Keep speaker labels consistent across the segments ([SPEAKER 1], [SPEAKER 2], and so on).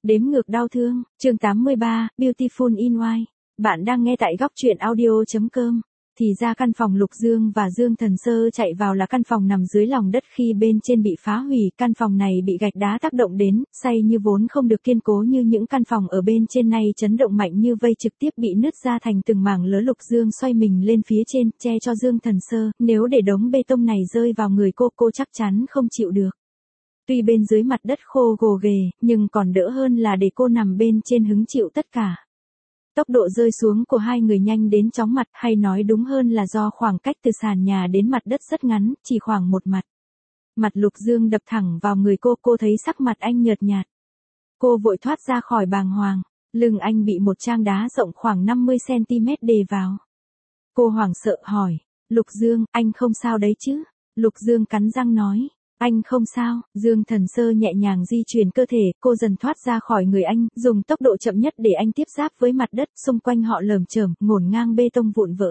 [SPEAKER 1] Đếm ngược đau thương, chương 83, Beautiful in White. Bạn đang nghe tại góc truyện audio.com. Thì ra căn phòng Lục Dương và Dương Thần Sơ chạy vào là căn phòng nằm dưới lòng đất khi bên trên bị phá hủy. Căn phòng này bị gạch đá tác động đến, xây như vốn không được kiên cố như những căn phòng ở bên trên này, chấn động mạnh như vây trực tiếp bị nứt ra thành từng mảng lớn. Lục Dương xoay mình lên phía trên, che cho Dương Thần Sơ, nếu để đống bê tông này rơi vào người cô chắc chắn không chịu được. Tuy bên dưới mặt đất khô gồ ghề, nhưng còn đỡ hơn là để cô nằm bên trên hứng chịu tất cả. Tốc độ rơi xuống của hai người nhanh đến chóng mặt, hay nói đúng hơn là do khoảng cách từ sàn nhà đến mặt đất rất ngắn, chỉ khoảng một mặt. Mặt Lục Dương đập thẳng vào người cô thấy sắc mặt anh nhợt nhạt. Cô vội thoát ra khỏi bàng hoàng, lưng anh bị một trang đá rộng khoảng 50cm đè vào. Cô hoảng sợ hỏi, Lục Dương, anh không sao đấy chứ? Lục Dương cắn răng nói, anh không sao. Dương Thần Sơ nhẹ nhàng di chuyển cơ thể, cô dần thoát ra khỏi người anh, dùng tốc độ chậm nhất để anh tiếp giáp với mặt đất, xung quanh họ lởm chởm, ngổn ngang bê tông vụn vỡ.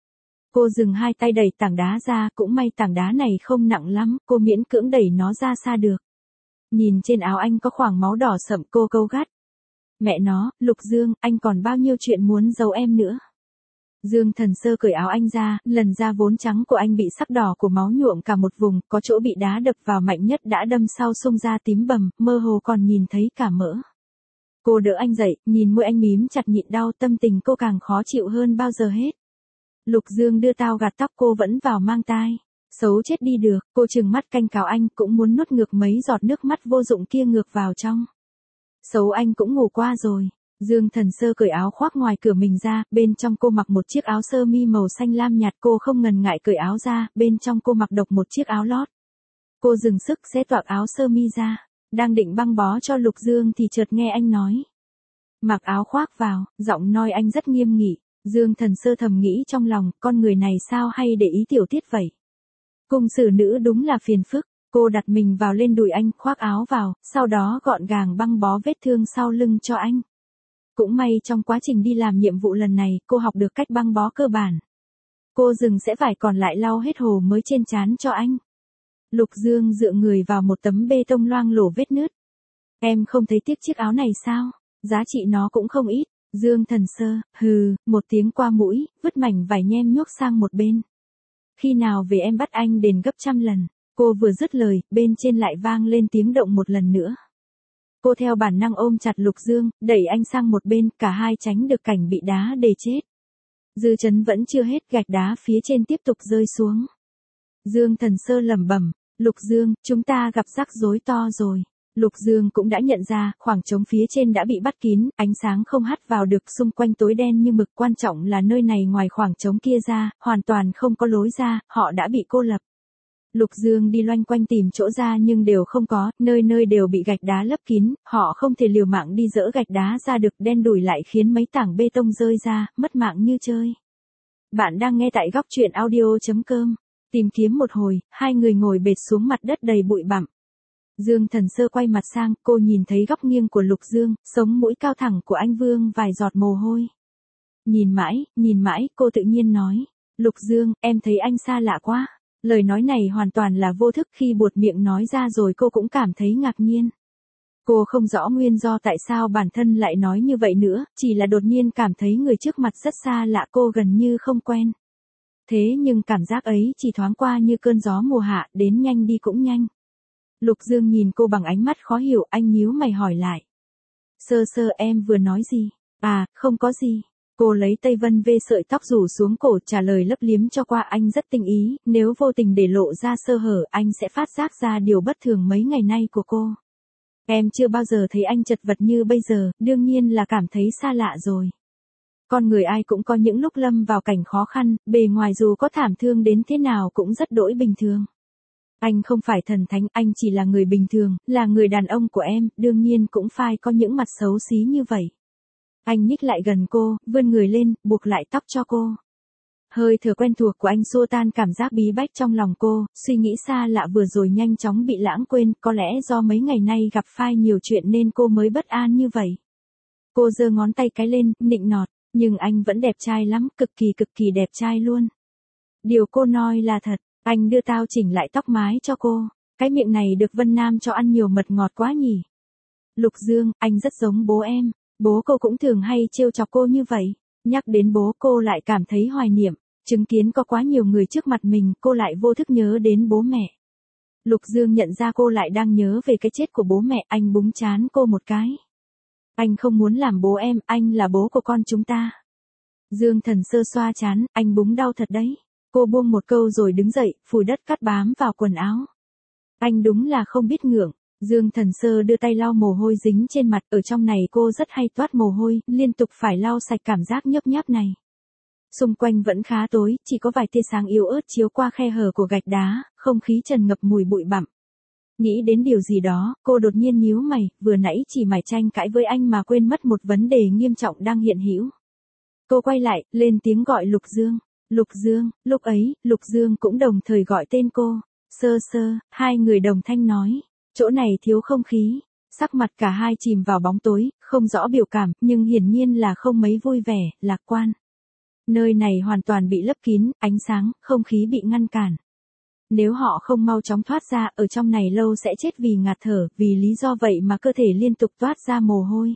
[SPEAKER 1] Cô dừng hai tay đẩy tảng đá ra, cũng may tảng đá này không nặng lắm, cô miễn cưỡng đẩy nó ra xa được. Nhìn trên áo anh có khoảng máu đỏ sậm, cô câu gắt. Mẹ nó, Lục Dương, anh còn bao nhiêu chuyện muốn giấu em nữa. Dương Thần Sơ cởi áo anh ra, lần da vốn trắng của anh bị sắc đỏ của máu nhuộm cả một vùng, có chỗ bị đá đập vào mạnh nhất đã đâm sau sung ra tím bầm, mơ hồ còn nhìn thấy cả mỡ. Cô đỡ anh dậy, nhìn môi anh mím chặt nhịn đau, tâm tình cô càng khó chịu hơn bao giờ hết. Lục Dương đưa tao gạt tóc cô vẫn vào mang tai. Xấu chết đi được, cô trừng mắt canh cào anh, cũng muốn nuốt ngược mấy giọt nước mắt vô dụng kia ngược vào trong. Xấu anh cũng ngủ qua rồi. Dương Thần Sơ cởi áo khoác ngoài cửa mình ra, bên trong cô mặc một chiếc áo sơ mi màu xanh lam nhạt, cô không ngần ngại cởi áo ra, bên trong cô mặc độc một chiếc áo lót. Cô dừng sức xé toạc áo sơ mi ra, đang định băng bó cho Lục Dương thì chợt nghe anh nói. Mặc áo khoác vào, giọng nói anh rất nghiêm nghị. Dương Thần Sơ thầm nghĩ trong lòng, con người này sao hay để ý tiểu tiết vậy. Cung xử nữ đúng là phiền phức. Cô đặt mình vào lên đùi anh, khoác áo vào, sau đó gọn gàng băng bó vết thương sau lưng cho anh. Cũng may trong quá trình đi làm nhiệm vụ lần này, cô học được cách băng bó cơ bản. Cô dừng sẽ vải còn lại lau hết hồ mới trên trán cho anh. Lục Dương dựa người vào một tấm bê tông loang lổ vết nứt. Em không thấy tiếc chiếc áo này sao? Giá trị nó cũng không ít. Dương Thần Sơ, hừ, một tiếng qua mũi, vứt mảnh vải nhem nhuốc sang một bên. Khi nào về em bắt anh đền gấp trăm lần. Cô vừa dứt lời, bên trên lại vang lên tiếng động một lần nữa. Cô theo bản năng ôm chặt Lục Dương, đẩy anh sang một bên, cả hai tránh được cảnh bị đá đè chết. Dư chấn vẫn chưa hết, gạch đá phía trên tiếp tục rơi xuống. Dương Thần Sơ lẩm bẩm, Lục Dương, chúng ta gặp rắc rối to rồi. Lục Dương cũng đã nhận ra, khoảng trống phía trên đã bị bắt kín, ánh sáng không hắt vào được, xung quanh tối đen như mực, quan trọng là nơi này ngoài khoảng trống kia ra, hoàn toàn không có lối ra, họ đã bị cô lập. Lục Dương đi loanh quanh tìm chỗ ra nhưng đều không có, nơi nơi đều bị gạch đá lấp kín, họ không thể liều mạng đi dỡ gạch đá ra được, đen đủi lại khiến mấy tảng bê tông rơi ra, mất mạng như chơi. Bạn đang nghe tại góc truyện audio.com. Tìm kiếm một hồi, hai người ngồi bệt xuống mặt đất đầy bụi bặm. Dương Thần Sơ quay mặt sang, cô nhìn thấy góc nghiêng của Lục Dương, sống mũi cao thẳng của anh vương vài giọt mồ hôi. Nhìn mãi, cô tự nhiên nói, Lục Dương, em thấy anh xa lạ quá. Lời nói này hoàn toàn là vô thức, khi buột miệng nói ra rồi cô cũng cảm thấy ngạc nhiên. Cô không rõ nguyên do tại sao bản thân lại nói như vậy nữa, chỉ là đột nhiên cảm thấy người trước mặt rất xa lạ, cô gần như không quen. Thế nhưng cảm giác ấy chỉ thoáng qua như cơn gió mùa hạ, đến nhanh đi cũng nhanh. Lục Dương nhìn cô bằng ánh mắt khó hiểu, anh nhíu mày hỏi lại. Sơ Sơ, em vừa nói gì? À, không có gì. Cô lấy tay vân vê sợi tóc rủ xuống cổ, trả lời lấp liếm cho qua. Anh rất tinh ý, nếu vô tình để lộ ra sơ hở, anh sẽ phát giác ra điều bất thường mấy ngày nay của cô. Em chưa bao giờ thấy anh chật vật như bây giờ, đương nhiên là cảm thấy xa lạ rồi. Con người ai cũng có những lúc lâm vào cảnh khó khăn, bề ngoài dù có thảm thương đến thế nào cũng rất đỗi bình thường. Anh không phải thần thánh, anh chỉ là người bình thường, là người đàn ông của em, đương nhiên cũng phải có những mặt xấu xí như vậy. Anh nhích lại gần cô, vươn người lên, buộc lại tóc cho cô. Hơi thở quen thuộc của anh xua tan cảm giác bí bách trong lòng cô, suy nghĩ xa lạ vừa rồi nhanh chóng bị lãng quên, có lẽ do mấy ngày nay gặp phải nhiều chuyện nên cô mới bất an như vậy. Cô giơ ngón tay cái lên, nịnh nọt, nhưng anh vẫn đẹp trai lắm, cực kỳ đẹp trai luôn. Điều cô nói là thật, anh đưa tao chỉnh lại tóc mái cho cô, cái miệng này được Vân Nam cho ăn nhiều mật ngọt quá nhỉ. Lục Dương, anh rất giống bố em. Bố cô cũng thường hay trêu chọc cô như vậy. Nhắc đến bố cô lại cảm thấy hoài niệm. Chứng kiến có quá nhiều người trước mặt mình, cô lại vô thức nhớ đến bố mẹ. Lục Dương nhận ra cô lại đang nhớ về cái chết của bố mẹ, anh búng trán cô một cái. Anh không muốn làm bố em, anh là bố của con chúng ta. Dương Thần Sơ xoa trán, anh búng đau thật đấy. Cô buông một câu rồi đứng dậy, phủi đất cát bám vào quần áo. Anh đúng là không biết ngượng. Dương Thần Sơ đưa tay lau mồ hôi dính trên mặt, ở trong này cô rất hay toát mồ hôi, liên tục phải lau sạch cảm giác nhấp nháp này. Xung quanh vẫn khá tối, chỉ có vài tia sáng yếu ớt chiếu qua khe hở của gạch đá, không khí tràn ngập mùi bụi bặm. Nghĩ đến điều gì đó, cô đột nhiên nhíu mày, vừa nãy chỉ mải tranh cãi với anh mà quên mất một vấn đề nghiêm trọng đang hiện hữu. Cô quay lại, lên tiếng gọi Lục Dương. Lục Dương, lúc ấy, Lục Dương cũng đồng thời gọi tên cô. Sơ Sơ, hai người đồng thanh nói. Chỗ này thiếu không khí. Sắc mặt cả hai chìm vào bóng tối, không rõ biểu cảm, nhưng hiển nhiên là không mấy vui vẻ, lạc quan. Nơi này hoàn toàn bị lấp kín, ánh sáng, không khí bị ngăn cản. Nếu họ không mau chóng thoát ra, ở trong này lâu sẽ chết vì ngạt thở, vì lý do vậy mà cơ thể liên tục toát ra mồ hôi.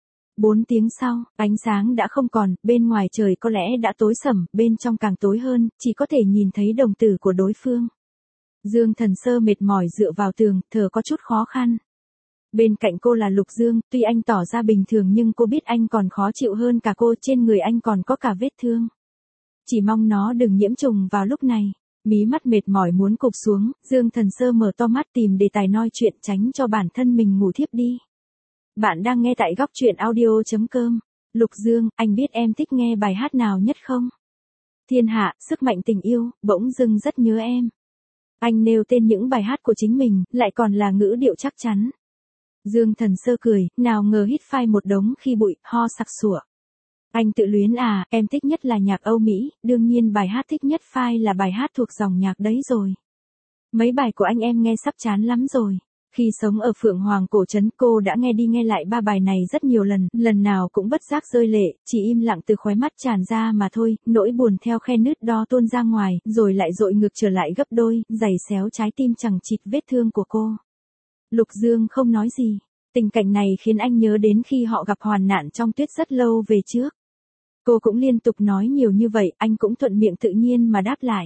[SPEAKER 1] 4 tiếng sau, ánh sáng đã không còn, bên ngoài trời có lẽ đã tối sầm, bên trong càng tối hơn, chỉ có thể nhìn thấy đồng tử của đối phương. Dương Thần Sơ mệt mỏi dựa vào tường, thở có chút khó khăn. Bên cạnh cô là Lục Dương, tuy anh tỏ ra bình thường nhưng cô biết anh còn khó chịu hơn cả cô, trên người anh còn có cả vết thương. Chỉ mong nó đừng nhiễm trùng vào lúc này. Mí mắt mệt mỏi muốn cụp xuống, Dương Thần Sơ mở to mắt tìm đề tài nói chuyện tránh cho bản thân mình ngủ thiếp đi. Bạn đang nghe tại góc truyện audio.com. Lục Dương, anh biết em thích nghe bài hát nào nhất không? Thiên hạ, sức mạnh tình yêu, bỗng dưng rất nhớ em. Anh nêu tên những bài hát của chính mình, lại còn là ngữ điệu chắc chắn. Dương Thần Sơ cười, nào ngờ hít phai một đống khi bụi, ho sặc sủa. Anh tự luyến à, em thích nhất là nhạc Âu Mỹ, đương nhiên bài hát thích nhất phai là bài hát thuộc dòng nhạc đấy rồi. Mấy bài của anh em nghe sắp chán lắm rồi. Khi sống ở Phượng Hoàng Cổ Trấn cô đã nghe đi nghe lại 3 bài này rất nhiều lần, lần nào cũng bất giác rơi lệ, chỉ im lặng từ khóe mắt tràn ra mà thôi, nỗi buồn theo khe nứt đó tuôn ra ngoài, rồi lại dội ngược trở lại gấp đôi, giày xéo trái tim chẳng chịt vết thương của cô. Lục Dương không nói gì. Tình cảnh này khiến anh nhớ đến khi họ gặp hoàn nạn trong tuyết rất lâu về trước. Cô cũng liên tục nói nhiều như vậy, anh cũng thuận miệng tự nhiên mà đáp lại.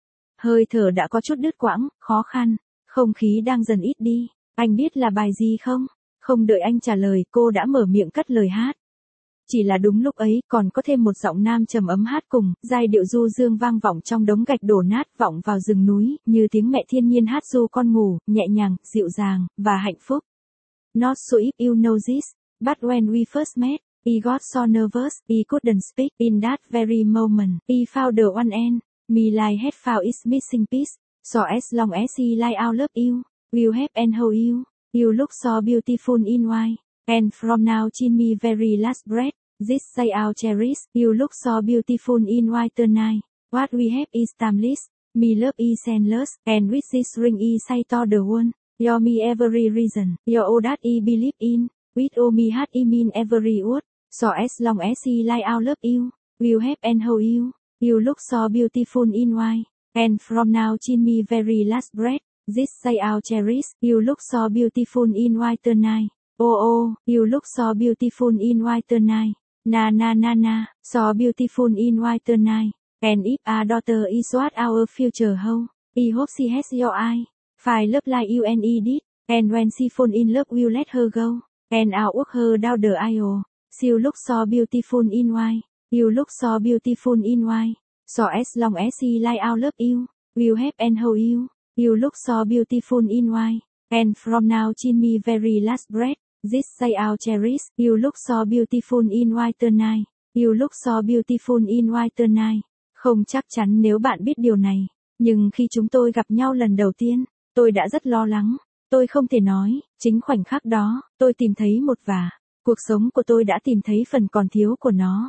[SPEAKER 1] Hơi thở đã có chút đứt quãng, khó khăn, không khí đang dần ít đi. Anh biết là bài gì không? Không đợi anh trả lời, cô đã mở miệng cất lời hát. Chỉ là đúng lúc ấy, còn có thêm một giọng nam trầm ấm hát cùng, giai điệu du dương vang vọng trong đống gạch đổ nát, vọng vào rừng núi, như tiếng mẹ thiên nhiên hát ru con ngủ, nhẹ nhàng, dịu dàng, và hạnh phúc. Not so if you know this, but when we first met, he got so nervous, he couldn't speak. In that very moment, he found the one end, me like had found its missing piece. So as long as he like I love you, will have and hold you. You look so beautiful in white. And from now till me very last breath, this say I'll cherish. You look so beautiful in white tonight. What we have is timeless. Me love is endless. And with this ring I say to the world, you're me every reason. You're all that I believe in. With all me heart I mean every word. So as long as he like I love you, will have and hold you. You look so beautiful in white. And from now till me very last breath, this say I'll cherish. You look so beautiful in white tonight. Oh oh, you look so beautiful in white tonight. Na na na na, so beautiful in white tonight. And if a daughter is what our future hold, I hope she has your eye. Fine love like you and he did. And when she fall in love we'll let her go. And I'll walk her down the aisle. You look so beautiful in white. You look so beautiful in white. So as long as he like I love you, will have and hold you. You look so beautiful in white. And from now till me very last breath, this say I'll cherish. You look so beautiful in white tonight. You look so beautiful in white tonight. Không chắc chắn nếu bạn biết điều này, nhưng khi chúng tôi gặp nhau lần đầu tiên, tôi đã rất lo lắng. Tôi không thể nói, chính khoảnh khắc đó, tôi tìm thấy một và cuộc sống của tôi đã tìm thấy phần còn thiếu của nó.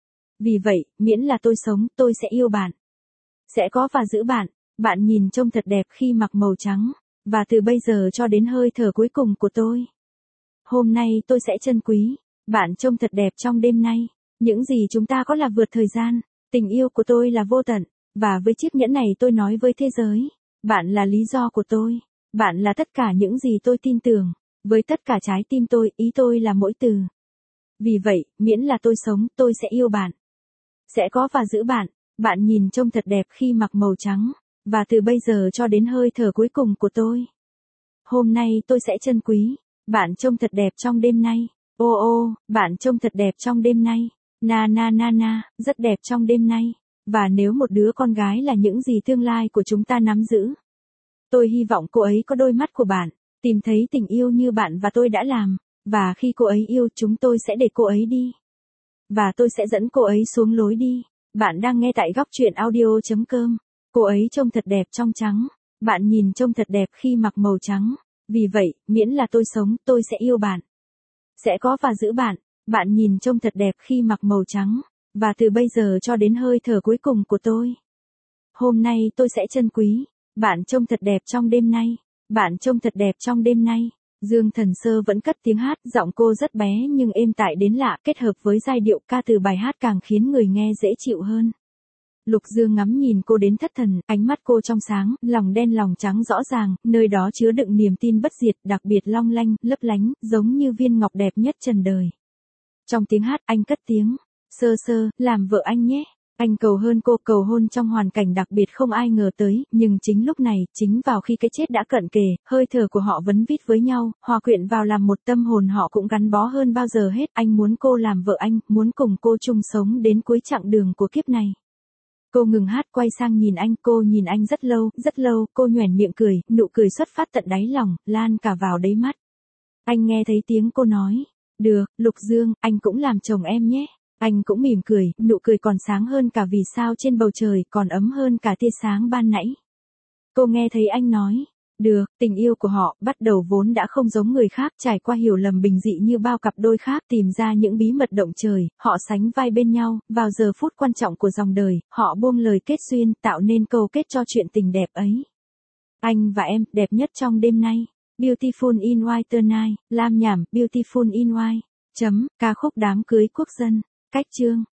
[SPEAKER 1] Vì vậy, miễn là tôi sống, tôi sẽ yêu bạn. Sẽ có và giữ bạn. Bạn nhìn trông thật đẹp khi mặc màu trắng. Và từ bây giờ cho đến hơi thở cuối cùng của tôi. Hôm nay tôi sẽ trân quý. Bạn trông thật đẹp trong đêm nay. Những gì chúng ta có là vượt thời gian. Tình yêu của tôi là vô tận. Và với chiếc nhẫn này tôi nói với thế giới. Bạn là lý do của tôi. Bạn là tất cả những gì tôi tin tưởng. Với tất cả trái tim tôi, ý tôi là mỗi từ. Vì vậy, miễn là tôi sống, tôi sẽ yêu bạn. Sẽ có và giữ bạn. Bạn nhìn trông thật đẹp khi mặc màu trắng. Và từ bây giờ cho đến hơi thở cuối cùng của tôi. Hôm nay tôi sẽ trân quý. Bạn trông thật đẹp trong đêm nay. Ô ô, bạn trông thật đẹp trong đêm nay. Na na na na, rất đẹp trong đêm nay. Và nếu một đứa con gái là những gì tương lai của chúng ta nắm giữ. Tôi hy vọng cô ấy có đôi mắt của bạn, tìm thấy tình yêu như bạn và tôi đã làm. Và khi cô ấy yêu chúng tôi sẽ để cô ấy đi. Và tôi sẽ dẫn cô ấy xuống lối đi. Bạn đang nghe tại góc truyện audio.com. Cô ấy trông thật đẹp trong trắng. Bạn nhìn trông thật đẹp khi mặc màu trắng. Vì vậy, miễn là tôi sống, tôi sẽ yêu bạn. Sẽ có và giữ bạn. Bạn nhìn trông thật đẹp khi mặc màu trắng. Và từ bây giờ cho đến hơi thở cuối cùng của tôi. Hôm nay tôi sẽ trân quý. Bạn trông thật đẹp trong đêm nay. Bạn trông thật đẹp trong đêm nay. Dương Thần Sơ vẫn cất tiếng hát, giọng cô rất bé nhưng êm tai đến lạ, kết hợp với giai điệu ca từ bài hát càng khiến người nghe dễ chịu hơn. Lục Dương ngắm nhìn cô đến thất thần, ánh mắt cô trong sáng, lòng đen lòng trắng rõ ràng, nơi đó chứa đựng niềm tin bất diệt, đặc biệt long lanh, lấp lánh, giống như viên ngọc đẹp nhất trần đời. Trong tiếng hát, anh cất tiếng, Sơ Sơ, làm vợ anh nhé. Anh cầu hơn cô, cầu hôn trong hoàn cảnh đặc biệt không ai ngờ tới, nhưng chính lúc này, chính vào khi cái chết đã cận kề, hơi thở của họ vấn vít với nhau, hòa quyện vào làm một, tâm hồn họ cũng gắn bó hơn bao giờ hết. Anh muốn cô làm vợ anh, muốn cùng cô chung sống đến cuối chặng đường của kiếp này. Cô ngừng hát quay sang nhìn anh, cô nhìn anh rất lâu, cô nhoẻn miệng cười, nụ cười xuất phát tận đáy lòng, lan cả vào đáy mắt. Anh nghe thấy tiếng cô nói, được, Lục Dương, anh cũng làm chồng em nhé. Anh cũng mỉm cười, nụ cười còn sáng hơn cả vì sao trên bầu trời, còn ấm hơn cả tia sáng ban nãy. Cô nghe thấy anh nói, được, tình yêu của họ, bắt đầu vốn đã không giống người khác, trải qua hiểu lầm bình dị như bao cặp đôi khác, tìm ra những bí mật động trời, họ sánh vai bên nhau, vào giờ phút quan trọng của dòng đời, họ buông lời kết duyên, tạo nên câu kết cho chuyện tình đẹp ấy. Anh và em, đẹp nhất trong đêm nay. Beautiful in white tonight, Lam Nhảm, Beautiful in white. Ca khúc đám cưới quốc dân. Cách chương